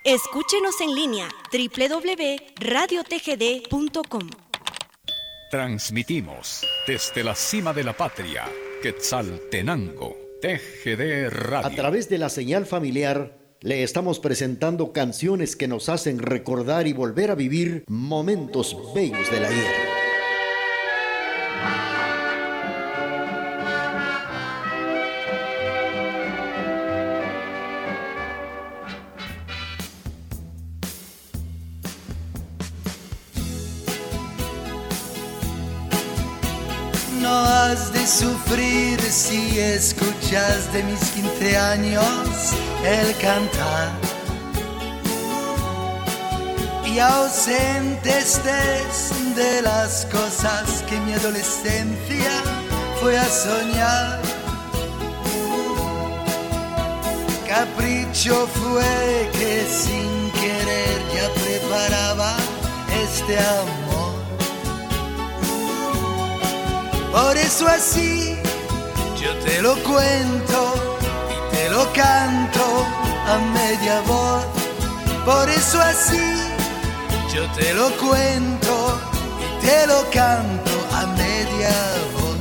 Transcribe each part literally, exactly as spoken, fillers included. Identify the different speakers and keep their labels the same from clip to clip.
Speaker 1: Escúchenos en línea doble u doble u doble u punto radio t g d punto com.
Speaker 2: Transmitimos desde la cima de la patria, Quetzaltenango, T G D Radio.
Speaker 3: A través de la señal familiar, le estamos presentando canciones que nos hacen recordar y volver a vivir momentos bellos del ayer.
Speaker 4: No has de sufrir si escuchas de mis quince años el cantar, y ausente estés de las cosas que mi adolescencia fue a soñar. Capricho fue que sin querer ya preparaba este amor. Por eso así yo te lo cuento y te lo canto a media voz. Por eso así yo te lo cuento y te lo canto a media voz.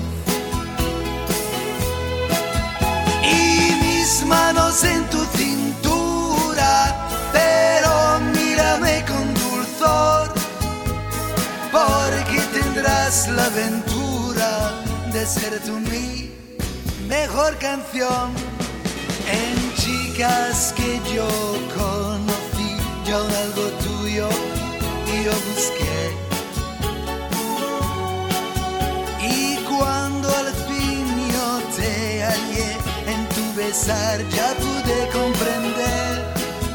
Speaker 4: Y mis manos en tu cintura, pero mírame con dulzor, porque tendrás la aventura de ser tú mi mejor canción. En chicas que yo conocí, yo algo tuyo y yo busqué, y cuando al fin yo te hallé en tu besar, ya pude comprender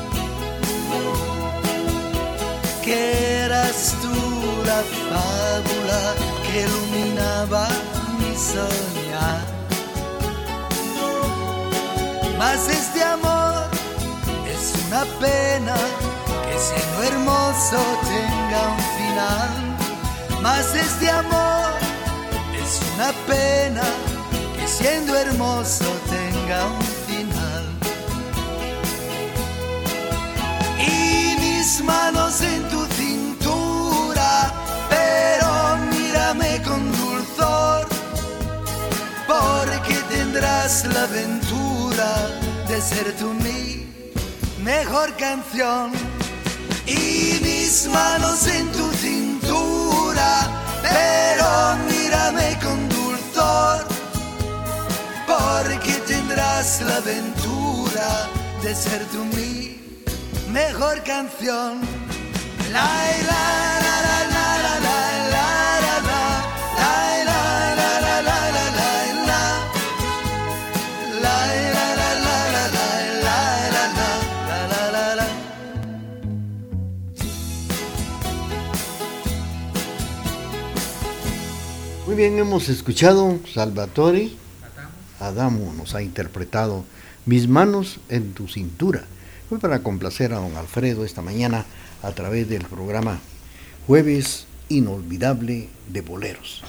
Speaker 4: que eras tú la fábula que iluminaba mi soñar. Mas este amor es una pena que siendo hermoso tenga un final. Mas este amor es una pena que siendo hermoso tenga un final. Y mis manos en tu cintura, pero mírame con dulzor, porque tendrás la aventura de ser tú mi mejor canción. Y mis manos en tu cintura, pero mírame con dulzor, porque tendrás la aventura de ser tú mi mejor canción. La la la la la la la la la.
Speaker 3: Muy bien, hemos escuchado Salvatore Adamo, nos ha interpretado Mis manos en tu cintura. Fue para complacer a don Alfredo esta mañana a través del programa Jueves Inolvidable de Boleros.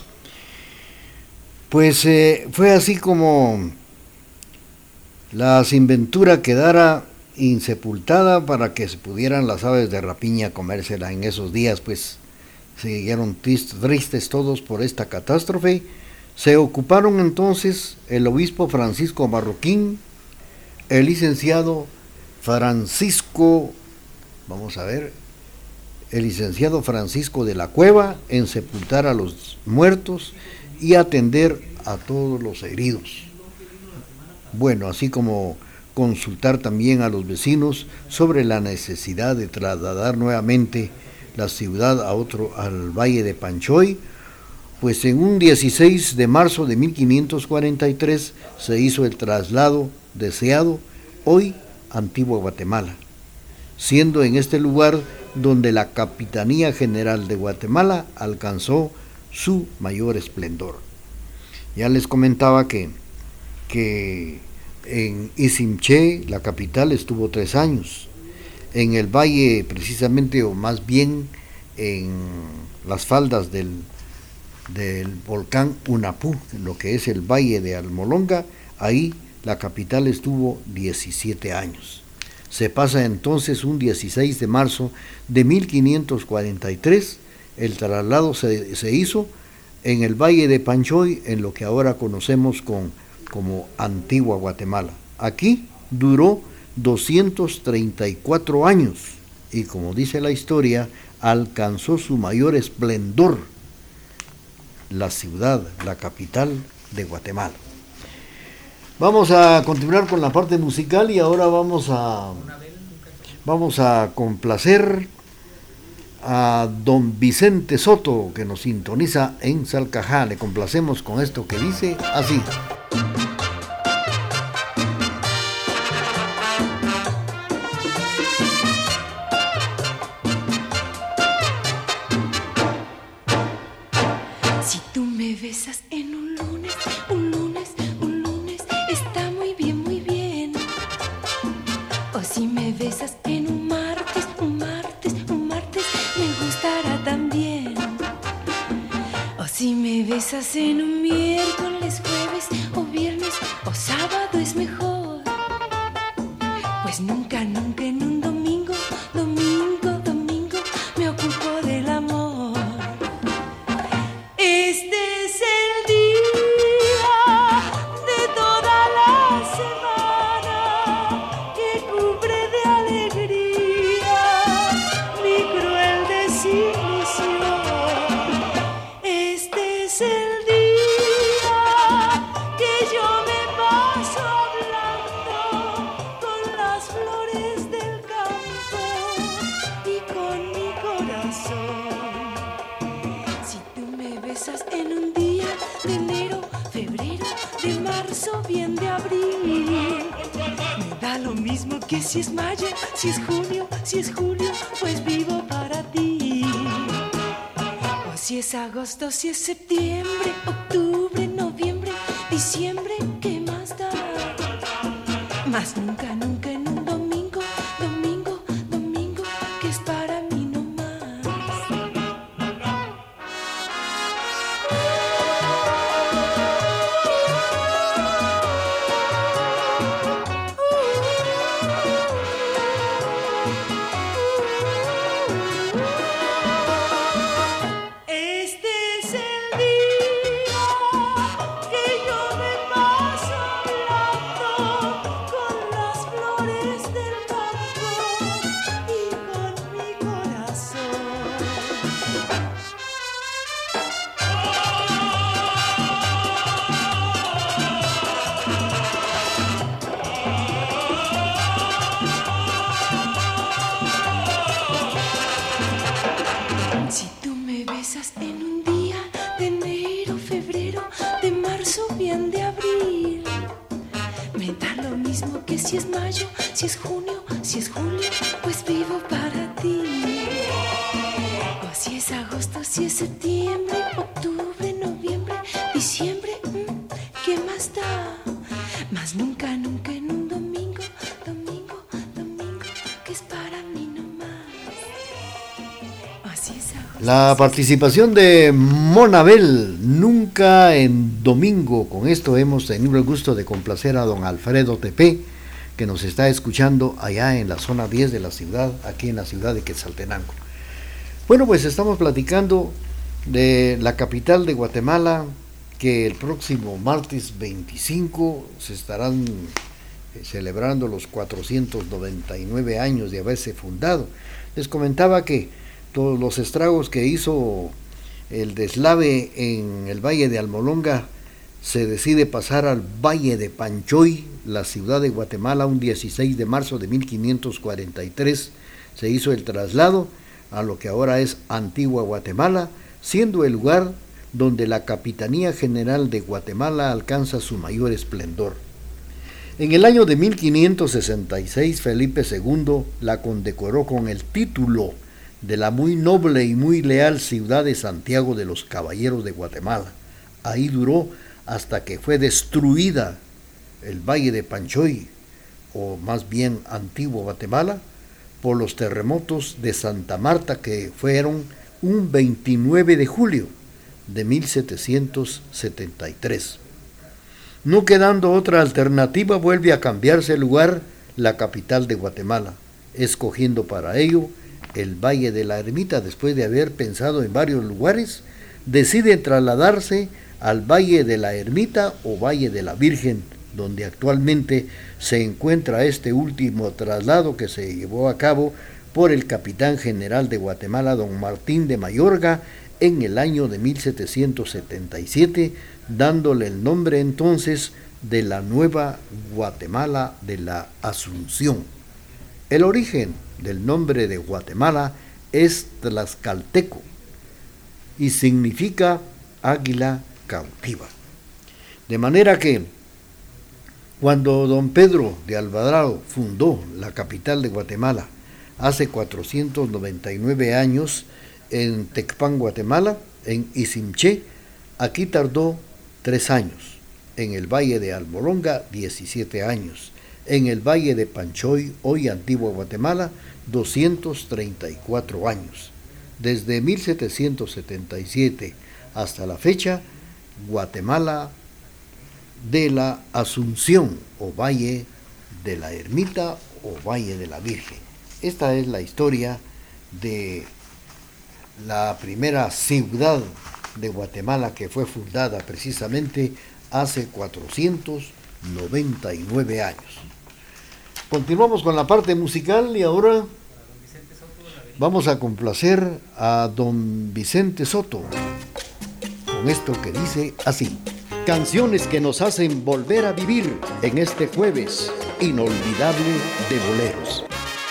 Speaker 3: Pues eh, fue así como la sinventura quedara insepultada para que se pudieran las aves de rapiña comérsela en esos días, pues siguieron tristes todos por esta catástrofe. Se ocuparon entonces el obispo Francisco Marroquín, el licenciado Francisco, vamos a ver, el licenciado Francisco de la Cueva en sepultar a los muertos y atender a todos los heridos. Bueno, así como consultar también a los vecinos sobre la necesidad de trasladar nuevamente la ciudad a otro, al Valle de Panchoy, pues en un dieciséis de marzo de mil quinientos cuarenta y tres se hizo el traslado deseado, hoy Antigua Guatemala, siendo en este lugar donde la Capitanía General de Guatemala alcanzó su mayor esplendor. Ya les comentaba que, que en Izimché, la capital, estuvo tres años. En el valle, precisamente, o más bien en las faldas del, del volcán Unapú, lo que es el valle de Almolonga, ahí la capital estuvo diecisiete años. Se pasa entonces un dieciséis de marzo de mil quinientos cuarenta y tres, el traslado se, se hizo en el Valle de Panchoy, en lo que ahora conocemos con, como Antigua Guatemala. Aquí duró doscientos treinta y cuatro años y, como dice la historia, alcanzó su mayor esplendor la ciudad, la capital de Guatemala. Vamos a continuar con la parte musical y ahora vamos a vamos a complacer a don Vicente Soto, que nos sintoniza en Salcajá. Le complacemos con esto que dice así.
Speaker 5: Si tú me besas en un lunes, un lunes, un lunes, está muy bien, muy bien. O si me besas en un martes, un martes, un martes, me gustará también. O si me besas en un miércoles, jueves o viernes o sábado es mejor. Pues nunca, nunca en un domingo, domingo, domingo me ocupo del amor. Este es el día de toda la semana que cubre de alegría mi cruel desilusión. Este es el día que yo me paso hablando con las flores del campo y con mi corazón. Si tú me besas en un día de enero, febrero, de marzo, bien de abril, me da lo mismo que si es mayo, si es junio, si es julio, pues vivo para ti. O si es agosto, si es septiembre, octubre, noviembre, diciembre, ¿qué más da? Más nunca, nunca en un domingo, domingo, domingo, que es para mí no más. Este es el día que yo me paso hablando con las flores del campo y con mi corazón. Si tú me besas en un día de enero, febrero, de marzo, bien de abril, me da lo mismo que si es mayo, si es junio, si es julio, pues vivo para ti. O si es agosto, si es septiembre, octubre, noviembre, diciembre, mm, ¿qué más da? Más nunca, nunca en un domingo, domingo, domingo, que es para mí nomás. O si es agosto,
Speaker 3: La participación de Monabel, nunca en domingo. Con esto hemos tenido el gusto de complacer a don Alfredo Tepe, que nos está escuchando allá en la zona diez de la ciudad, aquí en la ciudad de Quetzaltenango. Bueno, pues estamos platicando de la capital de Guatemala, que el próximo martes veinticinco se estarán eh, celebrando los cuatrocientos noventa y nueve años de haberse fundado. Les comentaba que todos los estragos que hizo el deslave en el Valle de Almolonga, se decide pasar al Valle de Panchoy, la ciudad de Guatemala, un dieciséis de marzo de mil quinientos cuarenta y tres. Se hizo el traslado a lo que ahora es Antigua Guatemala, siendo el lugar donde la Capitanía General de Guatemala alcanza su mayor esplendor. En el año de mil quinientos sesenta y seis, Felipe segundo la condecoró con el título de la muy noble y muy leal ciudad de Santiago de los Caballeros de Guatemala. Ahí duró hasta que fue destruida el Valle de Panchoy, o más bien Antigua Guatemala, por los terremotos de Santa Marta, que fueron un veintinueve de julio de mil setecientos setenta y tres. No quedando otra alternativa, vuelve a cambiarse el lugar la capital de Guatemala, escogiendo para ello el Valle de la Ermita. Después de haber pensado en varios lugares, deciden trasladarse al Valle de la Ermita o Valle de la Virgen, donde actualmente se encuentra este último traslado que se llevó a cabo por el capitán general de Guatemala, don Martín de Mayorga, en el año de mil setecientos setenta y siete, dándole el nombre entonces de la Nueva Guatemala de la Asunción. El origen del nombre de Guatemala es tlaxcalteco y significa águila cautiva. De manera que cuando don Pedro de Alvarado fundó la capital de Guatemala hace cuatrocientos noventa y nueve años en Tecpan, Guatemala, en Izimché, aquí tardó tres años, en el Valle de Albolonga diecisiete años, en el Valle de Panchoy, hoy Antigua Guatemala, doscientos treinta y cuatro años. Desde mil setecientos setenta y siete hasta la fecha, Guatemala de la Asunción o Valle de la Ermita o Valle de la Virgen. Esta es la historia de la primera ciudad de Guatemala, que fue fundada precisamente hace cuatrocientos noventa y nueve años. Continuamos con la parte musical y ahora vamos a complacer a don Vicente Soto con esto que dice así: canciones que nos hacen volver a vivir en este jueves inolvidable de boleros.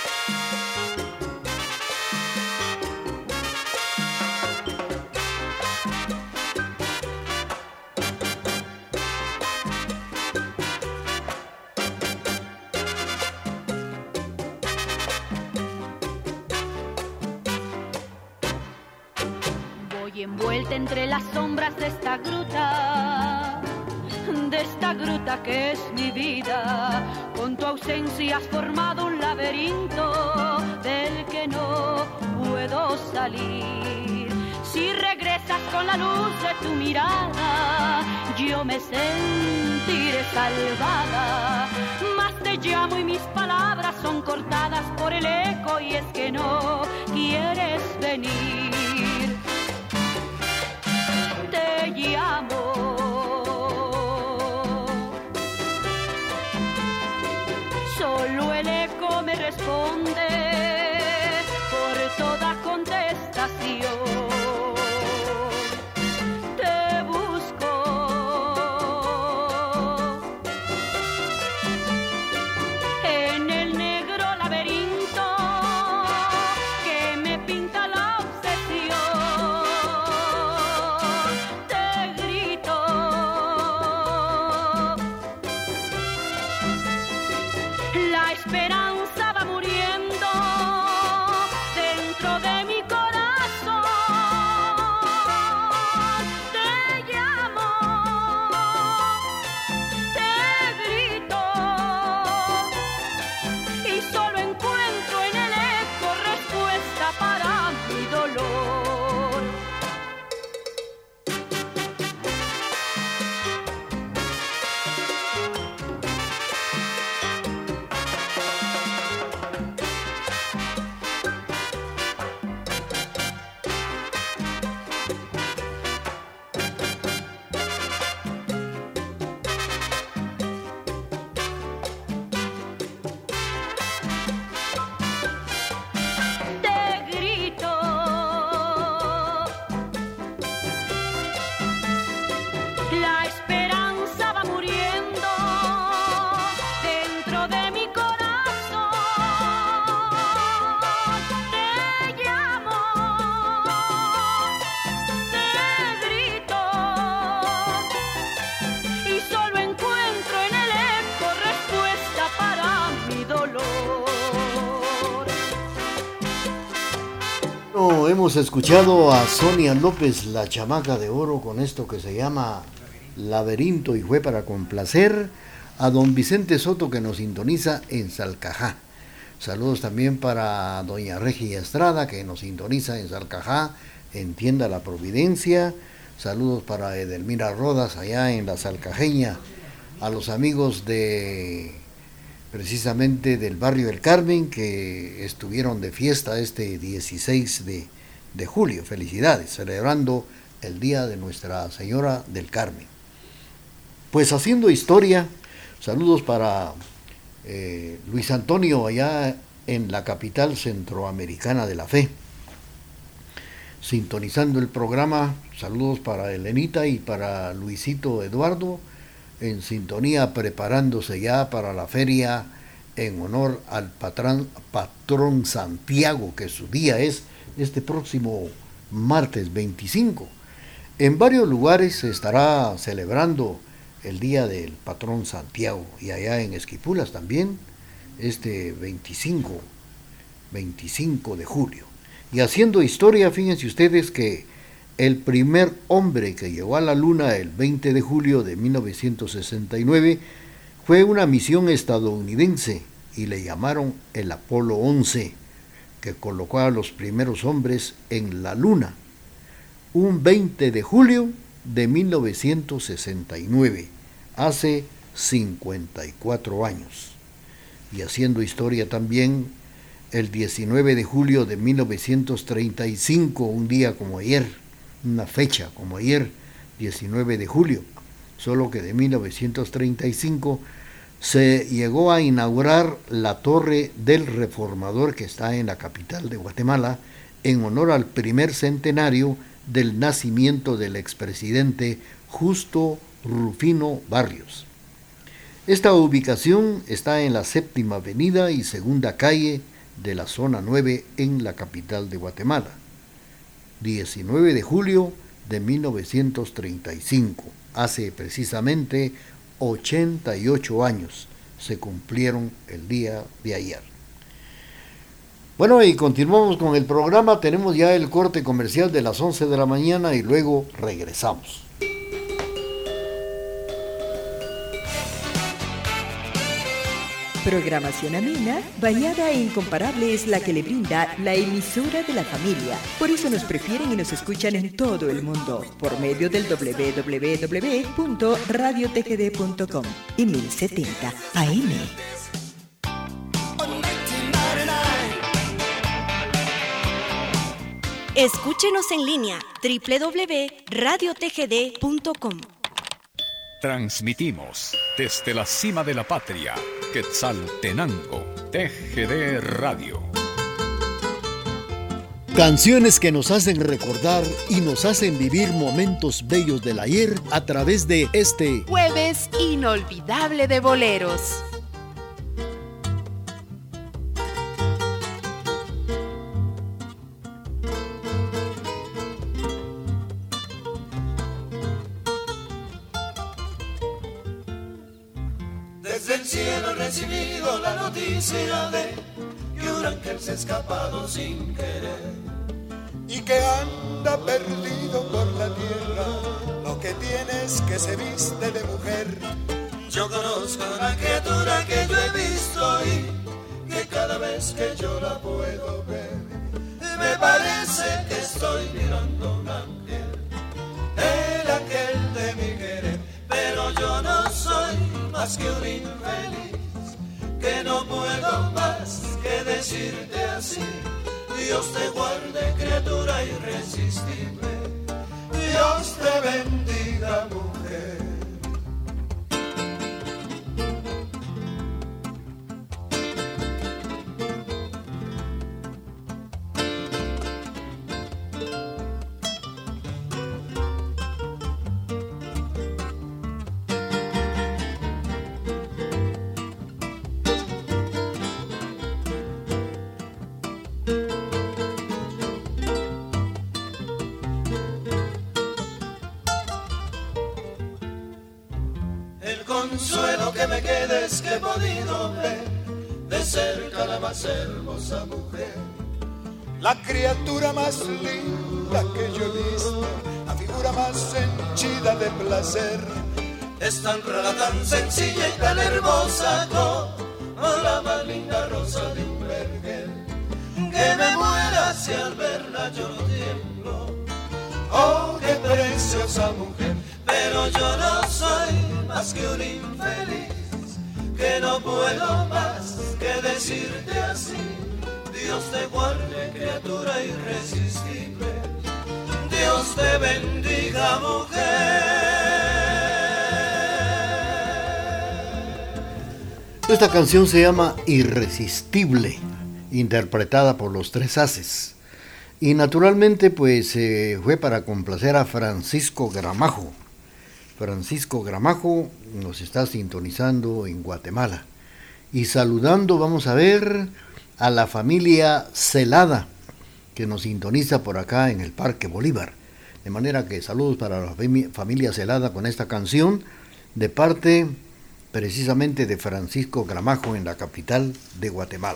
Speaker 5: Envuelta entre las sombras de esta gruta, de esta gruta que es mi vida. Con tu ausencia has formado un laberinto del que no puedo salir. Si regresas con la luz de tu mirada, yo me sentiré salvada. Mas te llamo y mis palabras son cortadas por el eco, y es que no quieres venir. Te llamo, solo el eco me responde por toda contestación. Te busco en el negro laberinto que me pinta la obsesión. La esperanza va muriendo dentro de mi corazón. Te llamo, te grito, y solo encuentro en el eco respuesta para mi dolor. La esperanza va muriendo dentro de mi corazón. Te llamo, te grito, y solo encuentro en el eco respuesta para mi dolor.
Speaker 3: No, hemos escuchado a Sonia López, la chamaca de oro, con esto que se llama Laberinto, y fue para complacer a don Vicente Soto, que nos sintoniza en Salcajá. Saludos también para doña Regia Estrada, que nos sintoniza en Salcajá, en Tienda La Providencia. Saludos para Edelmira Rodas, allá en la Salcajeña. A los amigos de precisamente del barrio del Carmen, que estuvieron de fiesta este dieciséis de, de julio. Felicidades, celebrando el Día de Nuestra Señora del Carmen. Pues haciendo historia, saludos para eh, Luis Antonio allá en la capital centroamericana de la fe. Sintonizando el programa, saludos para Elenita y para Luisito Eduardo, en sintonía preparándose ya para la feria en honor al patrón, patrón Santiago, que su día es este próximo martes veinticinco. En varios lugares se estará celebrando el día del patrón Santiago, y allá en Esquipulas también, este veinticinco de julio. Y haciendo historia, fíjense ustedes que el primer hombre que llegó a la Luna el veinte de julio de mil novecientos sesenta y nueve fue una misión estadounidense y le llamaron el Apolo once, que colocó a los primeros hombres en la Luna, un veinte de julio de mil novecientos sesenta y nueve, hace cincuenta y cuatro años. Y haciendo historia también, el diecinueve de julio de mil novecientos treinta y cinco, un día como ayer, una fecha como ayer, diecinueve de julio, solo que de mil novecientos treinta y cinco, se llegó a inaugurar la Torre del Reformador, que está en la capital de Guatemala, en honor al primer centenario del nacimiento del expresidente Justo Rufino Barrios. Esta ubicación está en la séptima avenida y segunda calle de la zona nueve en la capital de Guatemala. diecinueve de julio de mil novecientos treinta y cinco, hace precisamente ochenta y ocho años se cumplieron el día de ayer. Bueno, y continuamos con el programa. Tenemos ya el corte comercial de las once de la mañana y luego regresamos.
Speaker 6: Programación amena, variada e incomparable es la que le brinda la emisora de la familia. Por eso nos prefieren y nos escuchan en todo el mundo, por medio del doble u doble u doble u punto radio t g d punto com y mil setenta A M.
Speaker 1: Escúchenos en línea doble u doble u doble u punto radio t g d punto com.
Speaker 2: Transmitimos desde la cima de la patria, Quetzaltenango, T G D Radio.
Speaker 3: Canciones que nos hacen recordar y nos hacen vivir momentos bellos del ayer a través de este
Speaker 7: Jueves inolvidable de boleros.
Speaker 4: Desde el cielo he recibido la noticia de que un ángel se ha escapado sin querer y que anda perdido por la tierra. Lo que tiene es que se viste de mujer. Yo conozco una criatura que yo he visto y que cada vez que yo la puedo ver me parece que estoy mirando un ángel, el ángel de mi querer. Pero yo no soy más que un infeliz, que no puedo más que decirte así. Dios te guarde, criatura irresistible, Dios te bendiga, mujer. Consuelo que me quede es que he podido ver de cerca la más hermosa mujer, la criatura más linda que yo he visto, la figura más henchida de placer. Es tan rara, tan sencilla y tan hermosa como la más linda rosa de un vergel, que me muera si al verla yo no tiemblo. Oh, qué preciosa mujer. Pero yo no soy más que un infeliz, que
Speaker 8: que no puedo más que decirte así. Dios te guarde, criatura irresistible. Dios te bendiga, mujer.
Speaker 3: Esta canción se llama Irresistible, interpretada por los Tres Haces. Y naturalmente pues eh, fue para complacer a Francisco Gramajo. Francisco Gramajo nos está sintonizando en Guatemala. Y saludando, vamos a ver, a la familia Celada, que nos sintoniza por acá en el Parque Bolívar. De manera que saludos para la familia Celada con esta canción, de parte precisamente de Francisco Gramajo en la capital de Guatemala.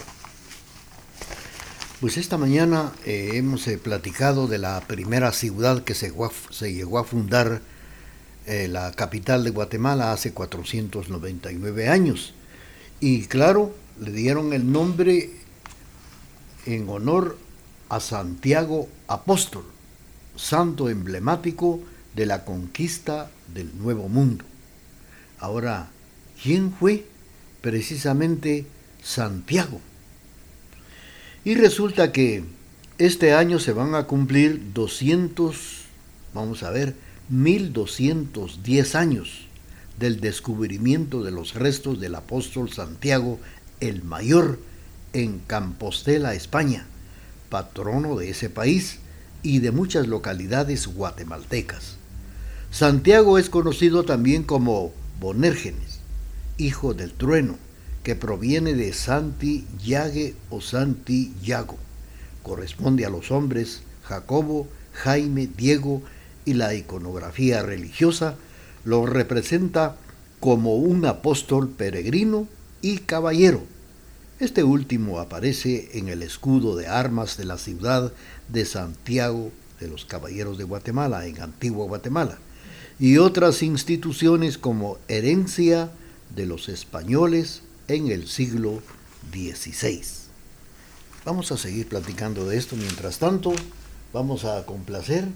Speaker 3: Pues esta mañana eh, hemos eh, platicado de la primera ciudad que se, se llegó a fundar, eh, la capital de Guatemala, hace cuatrocientos noventa y nueve años. Y claro, le dieron el nombre en honor a Santiago Apóstol, santo emblemático de la conquista del Nuevo Mundo. Ahora, ¿quién fue? Precisamente Santiago. Y resulta que este año se van a cumplir doscientos, vamos a ver, mil doscientos diez años del descubrimiento de los restos del apóstol Santiago el Mayor en Compostela, España, patrono de ese país y de muchas localidades guatemaltecas. Santiago es conocido también como Bonérgenes, hijo del trueno, que proviene de Santi Yague o Santi Yago. Corresponde a los hombres Jacobo, Jaime, Diego, y la iconografía religiosa lo representa como un apóstol peregrino y caballero. Este último aparece en el escudo de armas de la ciudad de Santiago de los Caballeros de Guatemala, en Antigua Guatemala, y otras instituciones como herencia de los españoles en el siglo dieciséis. Vamos a seguir platicando de esto. Mientras tanto, vamos a complacer.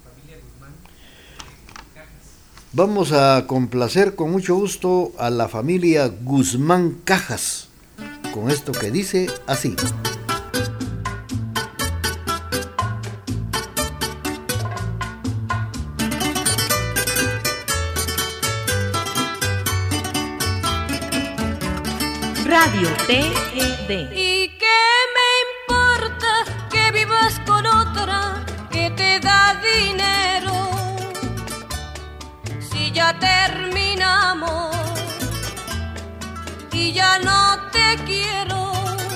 Speaker 3: Vamos a complacer con mucho gusto a la familia Guzmán Cajas, con esto que dice así.
Speaker 1: Radio T G D.
Speaker 5: ¿Y qué me importa que vivas con otra que te da dinero? Si ya terminamos y ya no te quiero,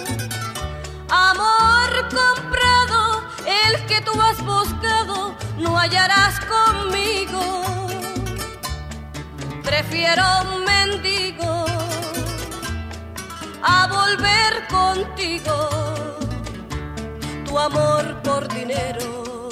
Speaker 5: amor comprado, el que tú has buscado, no hallarás conmigo. Prefiero un mendigo a volver contigo, tu amor por dinero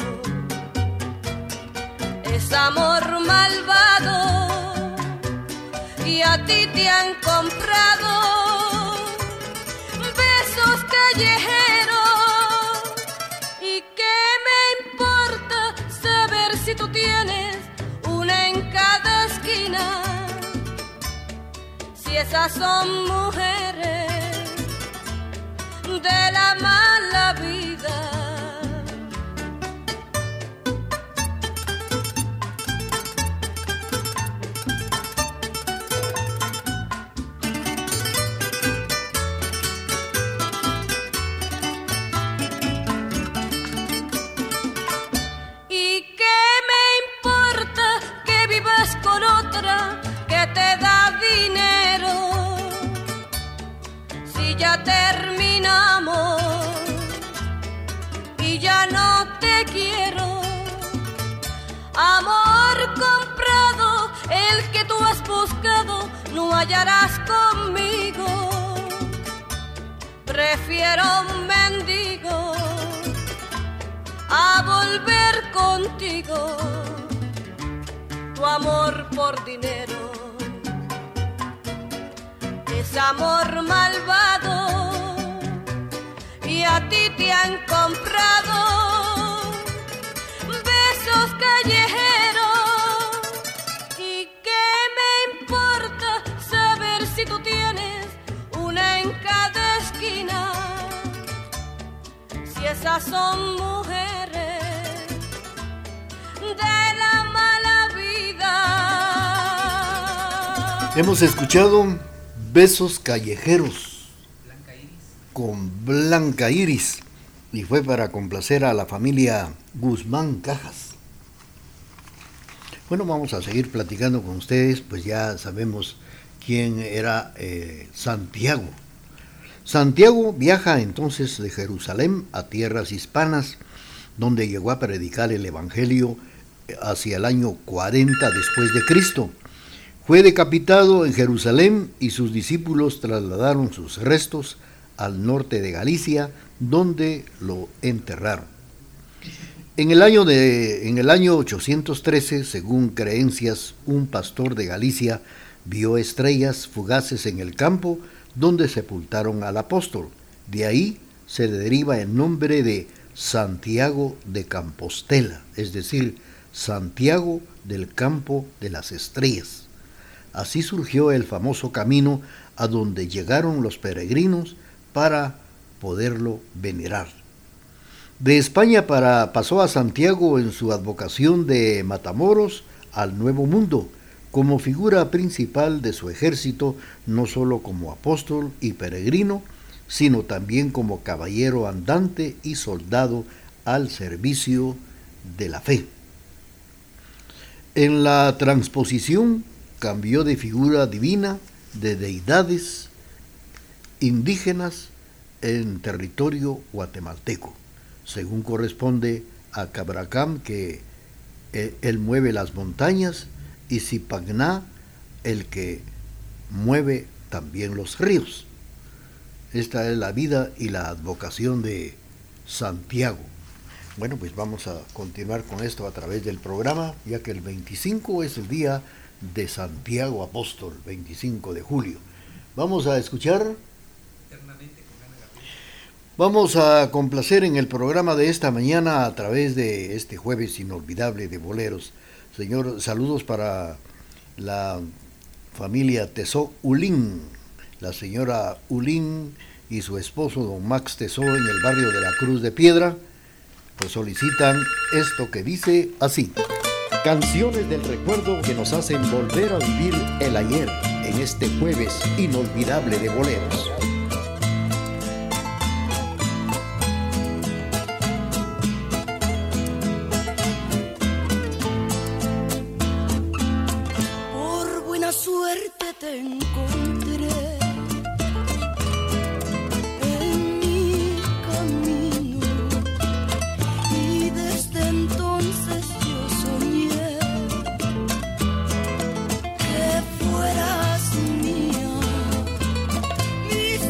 Speaker 5: es amor malvado y a ti te han comprado besos callejeros. ¿Y qué me importa saber si tú tienes una en cada esquina? Si esas son mujeres de la mala vida. ¿Y qué me importa que vivas con otra que te da dinero? Si ya terminamos y ya no te quiero, amor comprado, el que tú has buscado, no hallarás conmigo. Prefiero un mendigo a volver contigo, tu amor por dinero es amor malvado y a ti te han comprado besos callejeros. ¿Y qué me importa saber si tú tienes esas son mujeres de la mala vida.
Speaker 3: Hemos escuchado Besos Callejeros con Blanca Iris y fue para complacer a la familia Guzmán Cajas. Bueno, vamos a seguir platicando con ustedes, pues ya sabemos quién era eh, Santiago. Santiago viaja entonces de Jerusalén a tierras hispanas, donde llegó a predicar el Evangelio hacia el año cuarenta después de Cristo. Fue decapitado en Jerusalén y sus discípulos trasladaron sus restos al norte de Galicia, donde lo enterraron. En el año de, en el año ochocientos trece, según creencias, un pastor de Galicia vio estrellas fugaces en el campo donde sepultaron al apóstol. De ahí se deriva el nombre de Santiago de Compostela, es decir, Santiago del campo de las estrellas. Así surgió el famoso camino a donde llegaron los peregrinos para poderlo venerar. De España para, pasó a Santiago en su advocación de Matamoros al Nuevo Mundo, como figura principal de su ejército, no solo como apóstol y peregrino, sino también como caballero andante y soldado al servicio de la fe. En la transposición cambió de figura divina de deidades indígenas en territorio guatemalteco, según corresponde a Cabracam, que eh, él mueve las montañas, y Zipagná, el que mueve también los ríos. Esta es la vida y la advocación de Santiago. Bueno, pues vamos a continuar con esto a través del programa, ya que el veinticinco es el día de Santiago Apóstol, veinticinco de julio. Vamos a escuchar... Vamos a complacer en el programa de esta mañana a través de este jueves inolvidable de boleros. Señor, saludos para la familia Tesó Ulín, la señora Ulín y su esposo don Max Tesó en el barrio de la Cruz de Piedra, pues solicitan esto que dice así.
Speaker 9: Canciones del recuerdo que nos hacen volver a vivir el ayer en este jueves inolvidable de boleros.
Speaker 5: Suerte te encontré en mi camino y desde entonces yo soñé que fueras mía. Mis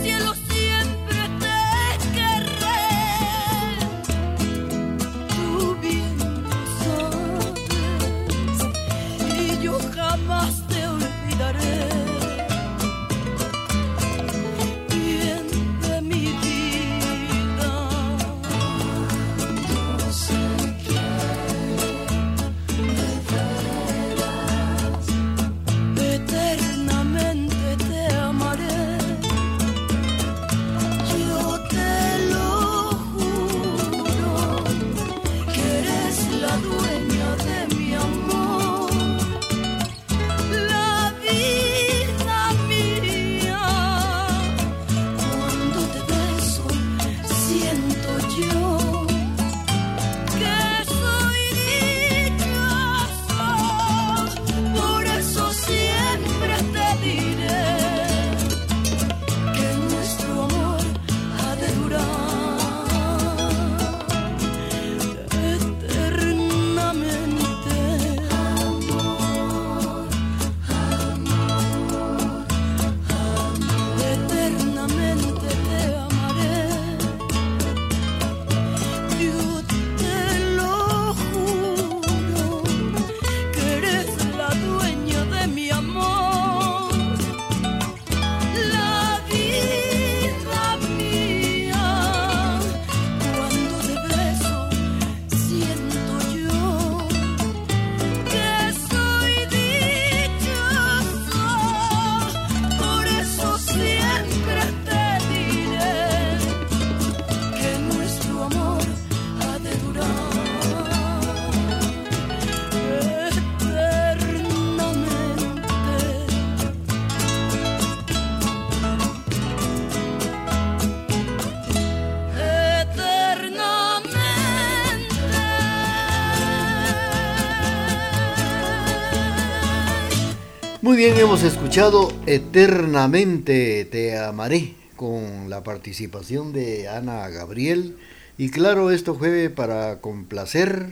Speaker 3: Muy bien, hemos escuchado Eternamente Te Amaré con la participación de Ana Gabriel. Y claro, esto fue para complacer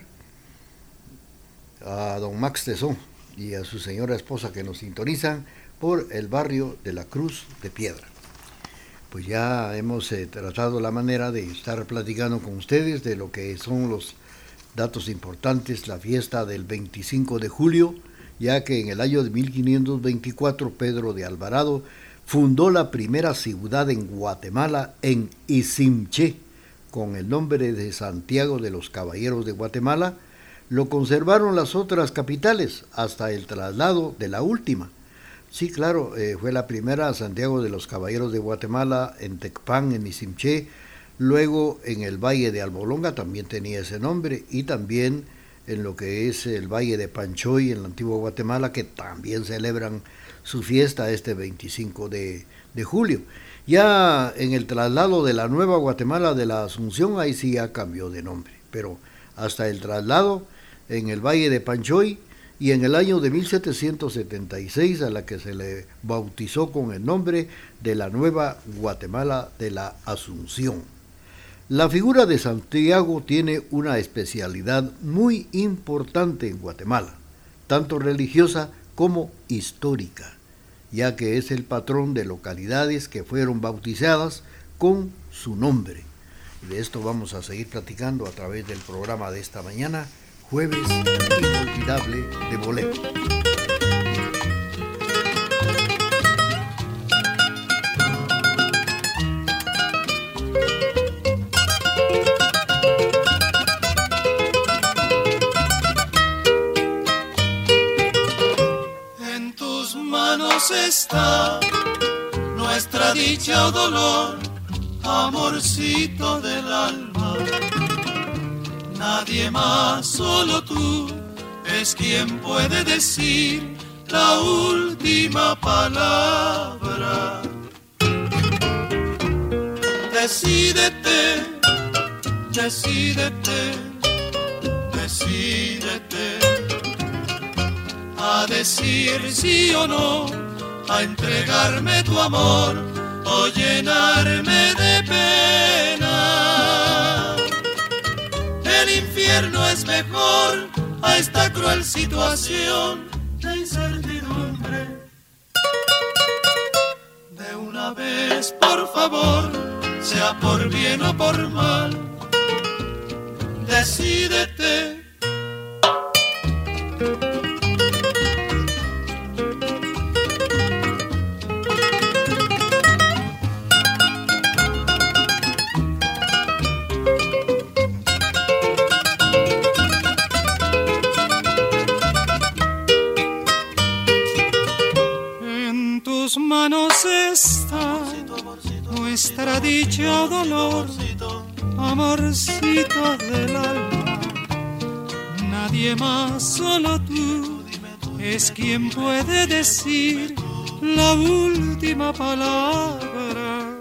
Speaker 3: a don Max Tesón y a su señora esposa que nos sintonizan por el barrio de la Cruz de Piedra. Pues ya hemos eh, tratado la manera de estar platicando con ustedes de lo que son los datos importantes, la fiesta del veinticinco de julio, ya que en el año de mil quinientos veinticuatro Pedro de Alvarado fundó la primera ciudad en Guatemala, en Izimché, con el nombre de Santiago de los Caballeros de Guatemala. Lo conservaron las otras capitales hasta el traslado de la última. Sí, claro, eh, fue la primera Santiago de los Caballeros de Guatemala, en Tecpan, en Izimché, luego en el Valle de Albolonga también tenía ese nombre, y también en lo que es el Valle de Panchoy, en la antigua Guatemala, que también celebran su fiesta este veinticinco de julio. Ya en el traslado de la Nueva Guatemala de la Asunción, ahí sí ya cambió de nombre, pero hasta el traslado en el Valle de Panchoy, y en el año de mil setecientos setenta y seis a la que se le bautizó con el nombre de la Nueva Guatemala de la Asunción. La figura de Santiago tiene una especialidad muy importante en Guatemala, tanto religiosa como histórica, ya que es el patrón de localidades que fueron bautizadas con su nombre. De esto vamos a seguir platicando a través del programa de esta mañana, Jueves Inolvidable de Bolero.
Speaker 8: En tus manos está nuestra dicha o dolor, amorcito del alma. Nadie más, solo tú, es quien puede decir la última palabra. Decídete, decídete, decídete a decir sí o no, a entregarme tu amor o llenarme de pena. El infierno es mejor a esta cruel situación de incertidumbre. De una vez, por favor, sea por bien o por mal, decídete.
Speaker 10: Manos está nuestra dicha o dolor, amorcito del alma. Nadie más, solo tú, es quien puede decir la última palabra.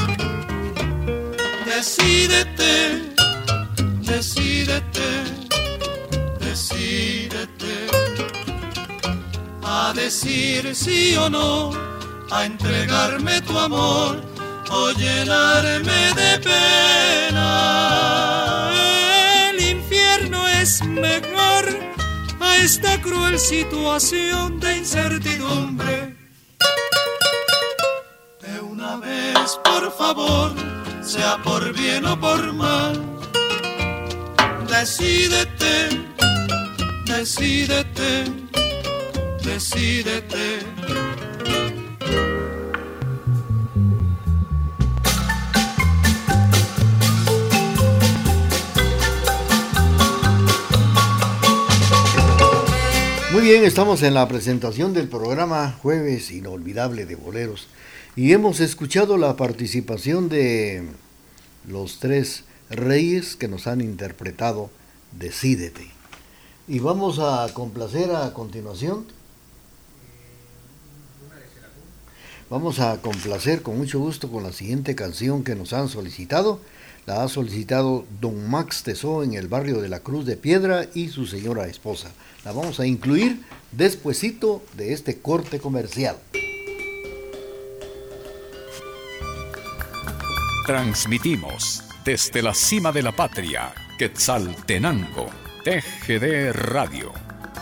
Speaker 8: Decídete, decídete, decídete a decir sí o no, a entregarme tu amor o llenarme de pena.
Speaker 10: El infierno es mejor a esta cruel situación de incertidumbre.
Speaker 8: De una vez, por favor, sea por bien o por mal, decídete, decídete, decídete.
Speaker 3: Muy bien, estamos en la presentación del programa Jueves Inolvidable de Boleros y hemos escuchado la participación de los tres reyes que nos han interpretado Decídete. Y vamos a complacer a continuación. Vamos a complacer con mucho gusto con la siguiente canción que nos han solicitado, La ha solicitado don Max Tesó en el barrio de la Cruz de Piedra y su señora esposa. La vamos a incluir despuesito de este corte comercial.
Speaker 2: Transmitimos desde la cima de la patria, Quetzaltenango, T G D Radio.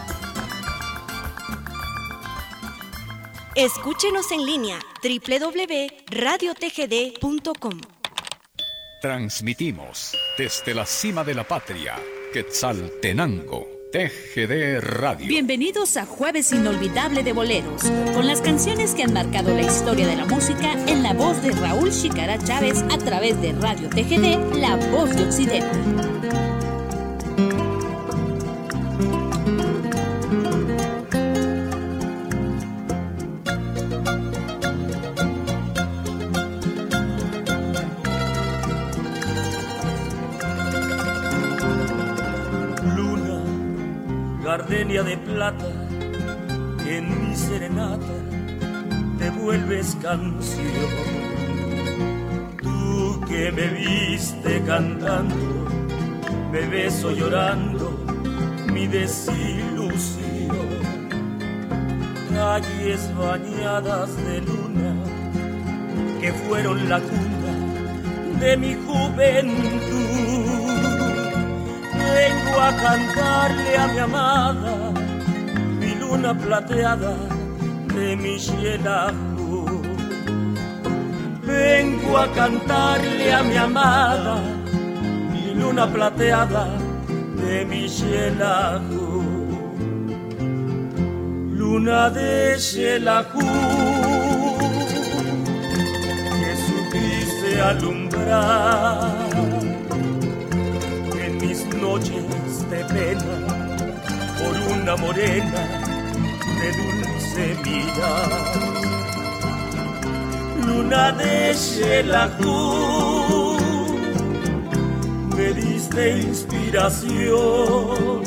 Speaker 1: Escúchenos en línea doble u doble u doble u punto radio t g d punto com.
Speaker 2: Transmitimos desde la cima de la patria, Quetzaltenango, T G D Radio.
Speaker 11: Bienvenidos a Jueves Inolvidable de Boleros, con las canciones que han marcado la historia de la música en la voz de Raúl Chicara Chávez a través de Radio T G D, La Voz de Occidente.
Speaker 12: Gardenia de plata, en mi serenata te vuelves canción. Tú que me viste cantando, me beso llorando mi desilusión. Calles bañadas de luna que fueron la cuna de mi juventud. Vengo a cantarle a mi amada, mi luna plateada de mi Xelajú. Vengo a cantarle a mi amada, mi luna plateada de mi Xelajú. Luna de Xelajú, que supiste alumbrar noches de pena por una morena de dulce mirar. Luna de Xelajú, me diste inspiración,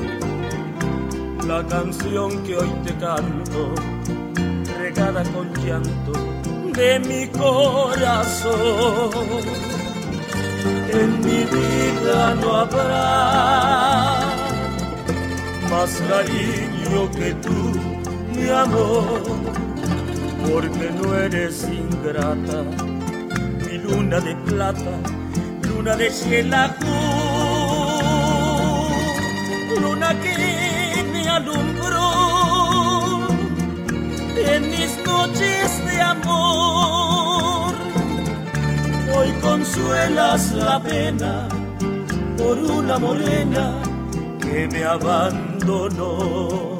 Speaker 12: la canción que hoy te canto, regada con llanto de mi corazón. En mi vida no habrá más cariño que tú, mi amor, porque no eres ingrata, mi luna de plata, luna de Xelajú, luna que me alumbró en mis noches de amor. Hoy consuelas la pena por una morena que me abandonó.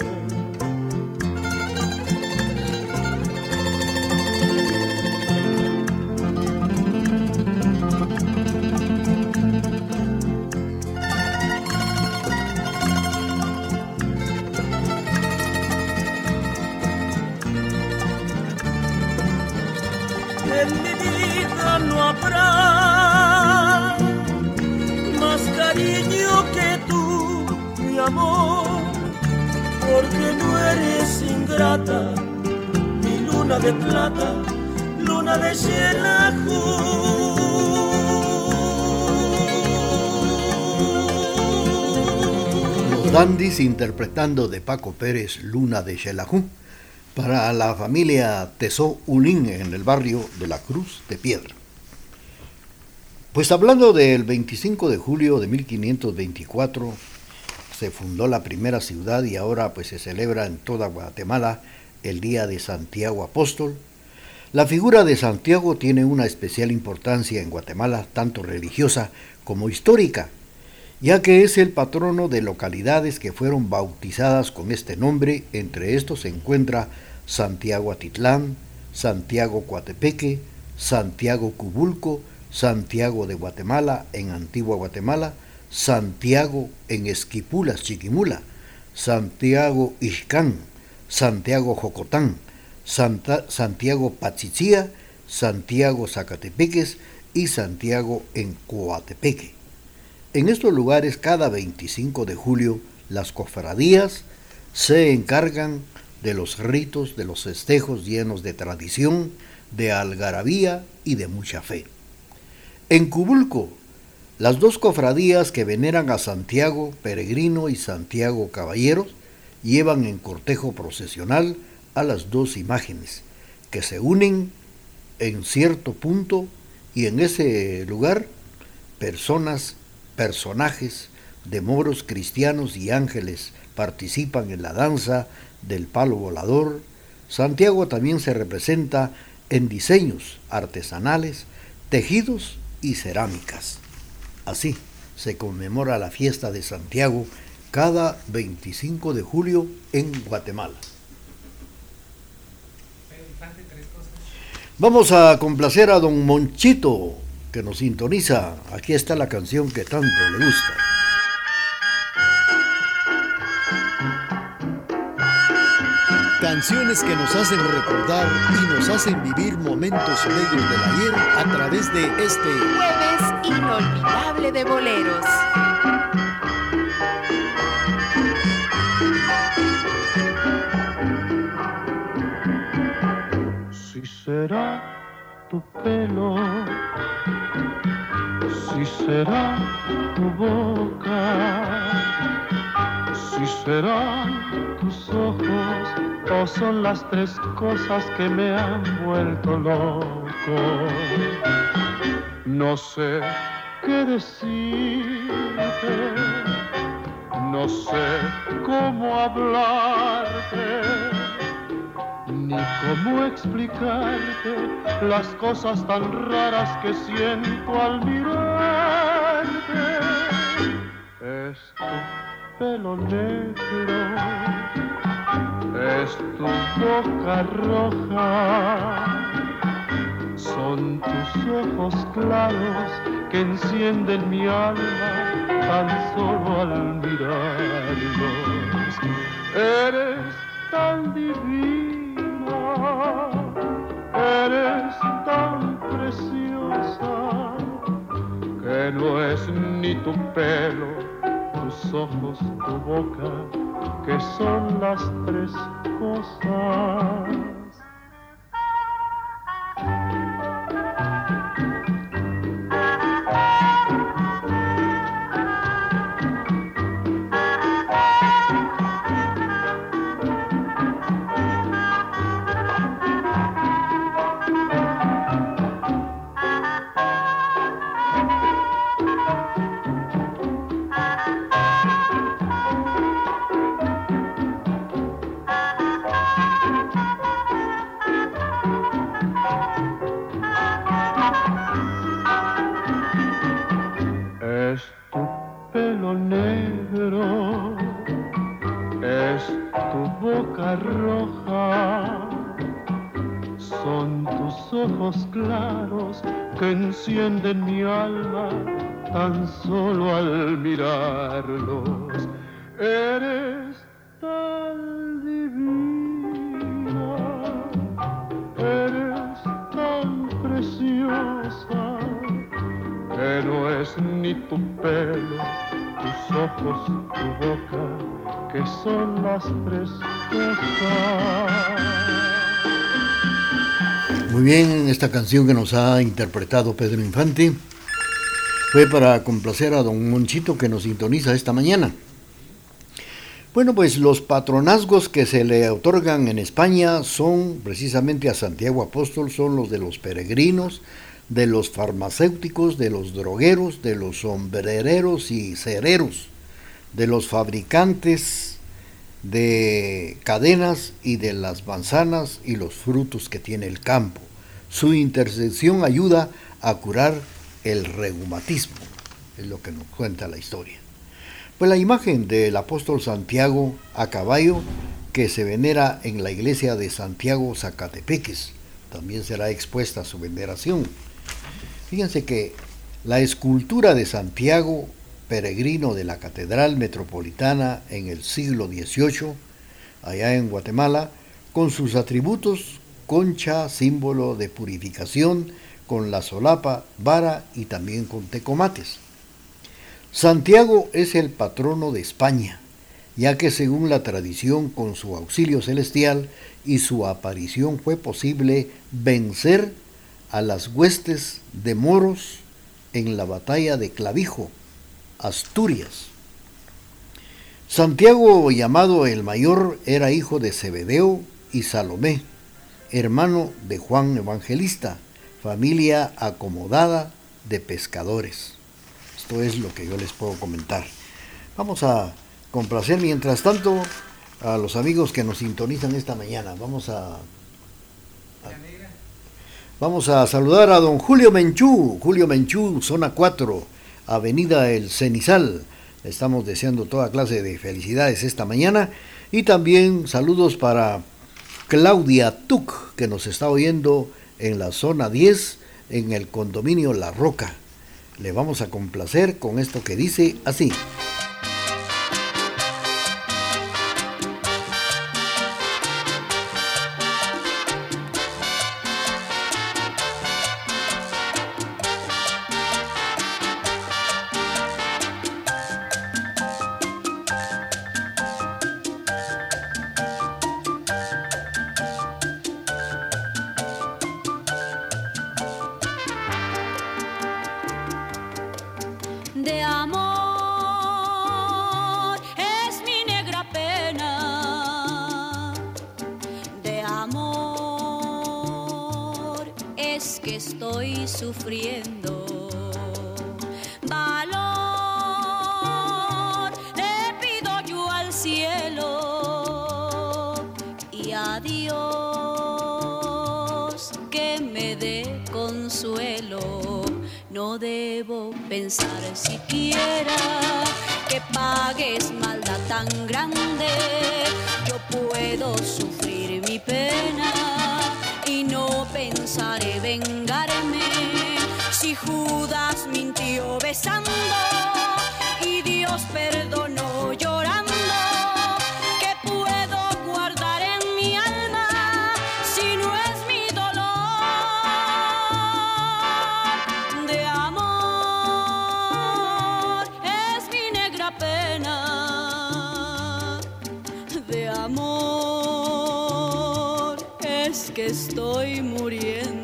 Speaker 12: En mi vida no habrá más cariño que tú, mi amor, porque no eres ingrata, mi luna de plata, luna de Xelajú.
Speaker 3: Los Dandys interpretando de Paco Pérez Luna de Xelajú para la familia Tesó Ulín en el barrio de la Cruz de Piedra. Pues hablando del veinticinco de julio de mil quinientos veinticuatro, se fundó la primera ciudad y ahora pues se celebra en toda Guatemala el Día de Santiago Apóstol. La figura de Santiago tiene una especial importancia en Guatemala, tanto religiosa como histórica, ya que es el patrono de localidades que fueron bautizadas con este nombre. Entre estos se encuentra Santiago Atitlán, Santiago Coatepeque, Santiago Cubulco, Santiago de Guatemala en Antigua Guatemala, Santiago en Esquipulas, Chiquimula, Santiago Ixcán, Santiago Jocotán, Santa, Santiago Pachichía, Santiago Zacatepeques y Santiago en Coatepeque. En estos lugares, cada veinticinco de julio, las cofradías se encargan de los ritos, de los festejos llenos de tradición, de algarabía y de mucha fe. En Cubulco, Las dos cofradías que veneran a Santiago Peregrino y Santiago Caballero llevan en cortejo procesional a las dos imágenes, que se unen en cierto punto, y en ese lugar personas, personajes de moros, cristianos y ángeles participan en la danza del palo volador. Santiago también se representa en diseños artesanales, tejidos y cerámicas. Así se conmemora la fiesta de Santiago cada veinticinco de julio en Guatemala. Vamos a complacer a don Monchito, que nos sintoniza. Aquí está la canción que tanto le gusta.
Speaker 9: Canciones que nos hacen recordar y nos hacen vivir momentos bellos del ayer a través de este
Speaker 7: Jueves Inolvidable de Boleros.
Speaker 10: Si será tu pelo, si será tu boca, si serán tus ojos, o son las tres cosas que me han vuelto loco. No sé qué decirte, no sé cómo hablarte, ni cómo explicarte las cosas tan raras que siento al mirarte. Es tu pelo negro, es tu boca roja, son tus ojos claros que encienden mi alma tan solo al mirarlos. Eres tan divina, eres tan preciosa, que no es ni tu pelo, tus ojos, tu boca, que son las tres cosas. Claros que encienden mi alma tan solo al mirarlos. Eres tan divina, eres tan preciosa, que no es ni tu pelo, tus ojos, tu boca, que son las tres cosas.
Speaker 3: Muy bien, esta canción que nos ha interpretado Pedro Infante fue para complacer a don Monchito, que nos sintoniza esta mañana. Bueno, pues los patronazgos que se le otorgan en España son precisamente a Santiago Apóstol, son los de los peregrinos, de los farmacéuticos, de los drogueros, de los sombrereros y cereros, de los fabricantes de cadenas y de las manzanas y los frutos que tiene el campo. Su intercesión ayuda a curar el reumatismo, es lo que nos cuenta la historia. Pues la imagen del apóstol Santiago a caballo, que se venera en la iglesia de Santiago Zacatepeques, también será expuesta su veneración. Fíjense que la escultura de Santiago Peregrino de la Catedral Metropolitana en el siglo dieciocho, allá en Guatemala, con sus atributos: concha, símbolo de purificación, con la solapa, vara y también con tecomates. Santiago es el patrono de España, ya que según la tradición, con su auxilio celestial y su aparición fue posible vencer a las huestes de moros en la batalla de Clavijo, Asturias. Santiago, llamado el Mayor, era hijo de Zebedeo y Salomé, hermano de Juan Evangelista, familia acomodada de pescadores. Esto es lo que yo les puedo comentar. Vamos a complacer mientras tanto a los amigos que nos sintonizan esta mañana. Vamos a, a vamos a saludar a don Julio Menchú, Julio Menchú, zona cuatro, avenida El Cenizal. Le estamos deseando toda clase de felicidades esta mañana. Y también saludos para Claudia Tuc, que nos está oyendo en la zona diez, en el condominio La Roca. Le vamos a complacer con esto que dice así.
Speaker 13: De amor es mi negra pena, de amor es que estoy sufriendo. Valor le pido yo al cielo y a Dios que me dé consuelo. No debo pensar siquiera que pagues maldad tan grande. Yo puedo sufrir mi pena y no pensaré vengarme. Si Judas mintió besando y Dios perdonó llorando, ¿qué puedo guardar en mi alma si no es mi dolor? De amor es mi negra pena, de amor es que estoy muriendo.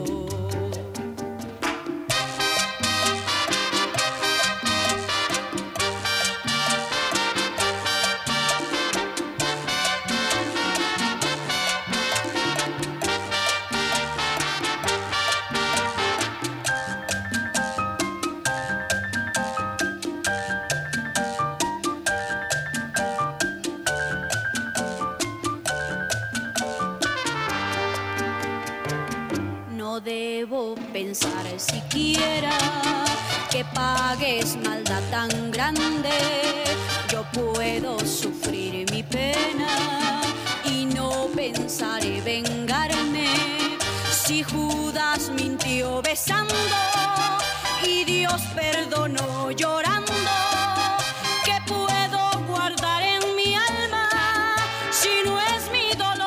Speaker 13: No debo pensar siquiera que pagues maldad tan grande. Yo puedo sufrir mi pena y no pensaré vengarme. Si Judas mintió besando y Dios perdonó llorando, ¿qué puedo guardar en mi alma si no es mi dolor?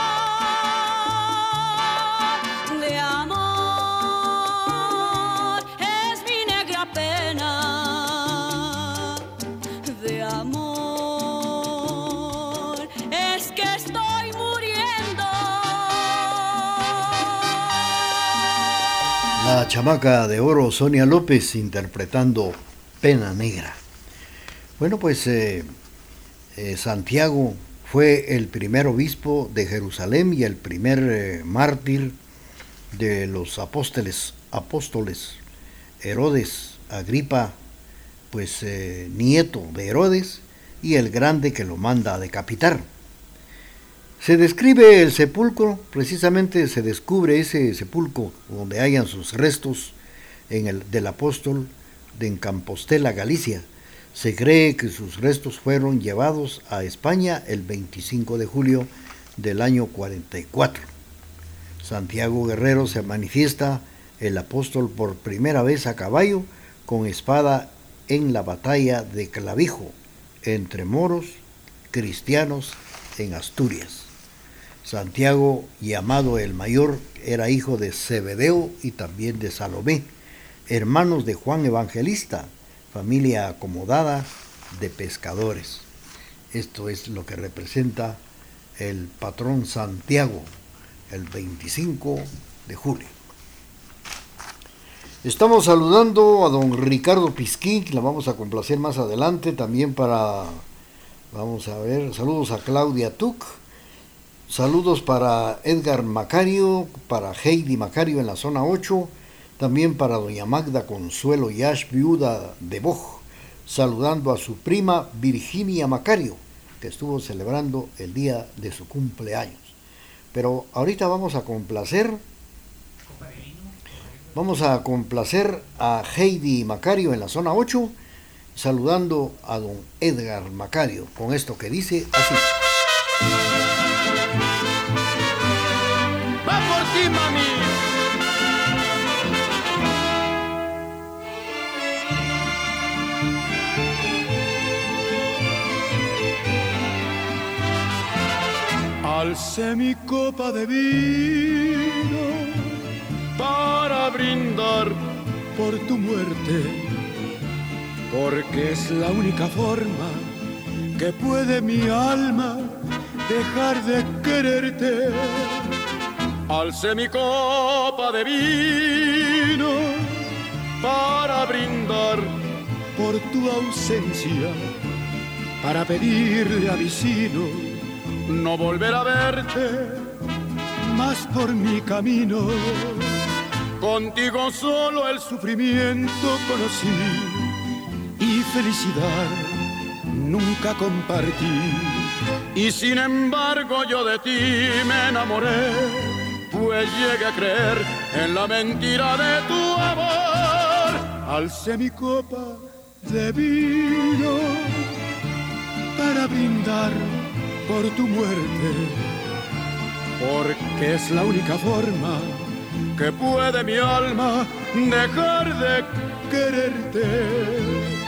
Speaker 13: De amor es mi negra pena, de amor es que estoy muriendo.
Speaker 3: La chamaca de oro Sonia López interpretando Pena Negra. Bueno, pues eh, eh, Santiago fue el primer obispo de Jerusalén y el primer eh, mártir de los apóstoles, apóstoles Herodes Agripa, pues eh, nieto de Herodes, y el grande que lo manda a decapitar. Se describe el sepulcro, precisamente se descubre ese sepulcro donde hayan sus restos en el, del apóstol de en Compostela, Galicia. Se cree que sus restos fueron llevados a España el veinticinco de julio del año cuarenta y cuatro. Santiago Guerrero se manifiesta el apóstol por primera vez a caballo con espada en la batalla de Clavijo entre moros cristianos en Asturias. Santiago, llamado el Mayor, era hijo de Zebedeo y también de Salomé, hermanos de Juan Evangelista, familia acomodada de pescadores. Esto es lo que representa el patrón Santiago, el veinticinco de julio. Estamos saludando a don Ricardo Pisquín, que la vamos a complacer más adelante, también para, vamos a ver, saludos a Claudia Tuc, saludos para Edgar Macario, para Heidi Macario en la zona ocho, también para doña Magda Consuelo Yash, viuda de Boj, saludando a su prima Virginia Macario, que estuvo celebrando el día de su cumpleaños. Pero ahorita vamos a complacer, vamos a complacer a Heidi Macario en la zona ocho, saludando a don Edgar Macario, con esto que dice así.
Speaker 8: ¡Va por ti, mami! Alcé mi copa de vino para brindar por tu muerte, porque es la única forma que puede mi alma dejar de quererte. Alcé mi copa de vino para brindar por tu ausencia, para pedirle a mi sino no volver a verte más por mi camino. Contigo solo el sufrimiento conocí y felicidad nunca compartí. Y sin embargo yo de ti me enamoré, pues llegué a creer en la mentira de tu amor. Alcé mi copa de vino para brindar por tu muerte, porque es la única forma que puede mi alma dejar de quererte.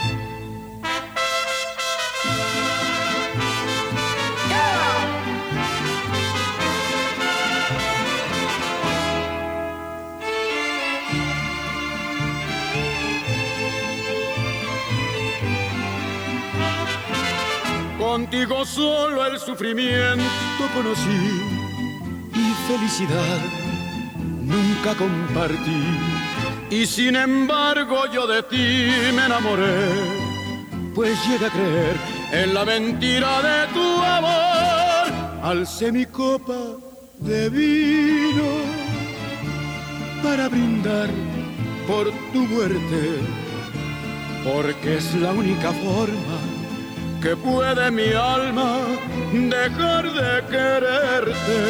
Speaker 8: Contigo solo el sufrimiento conocí y felicidad nunca compartí. Y sin embargo yo de ti me enamoré, pues llegué a creer en la mentira de tu amor. Alcé mi copa de vino para brindar por tu muerte, porque es la única forma que puede mi alma dejar de quererte.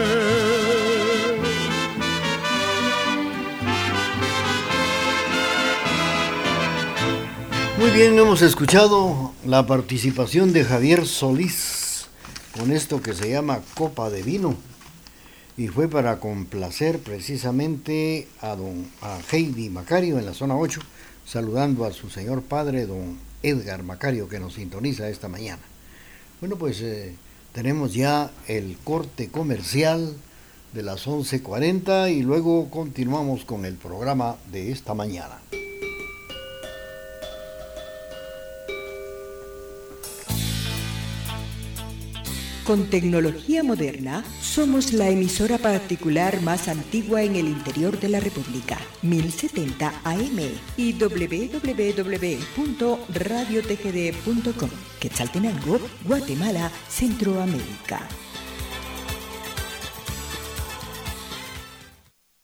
Speaker 3: Muy bien, hemos escuchado la participación de Javier Solís con esto que se llama Copa de Vino, y fue para complacer precisamente a don a Heidi Macario en la zona ocho, saludando a su señor padre, don Edgar Macario, que nos sintoniza esta mañana. Bueno, pues eh, tenemos ya el corte comercial de las once cuarenta y luego continuamos con el programa de esta mañana.
Speaker 6: Con tecnología moderna, somos la emisora particular más antigua en el interior de la República, mil setenta A M y doble u doble u doble u punto radio t g d punto com, Quetzaltenango, Guatemala, Centroamérica.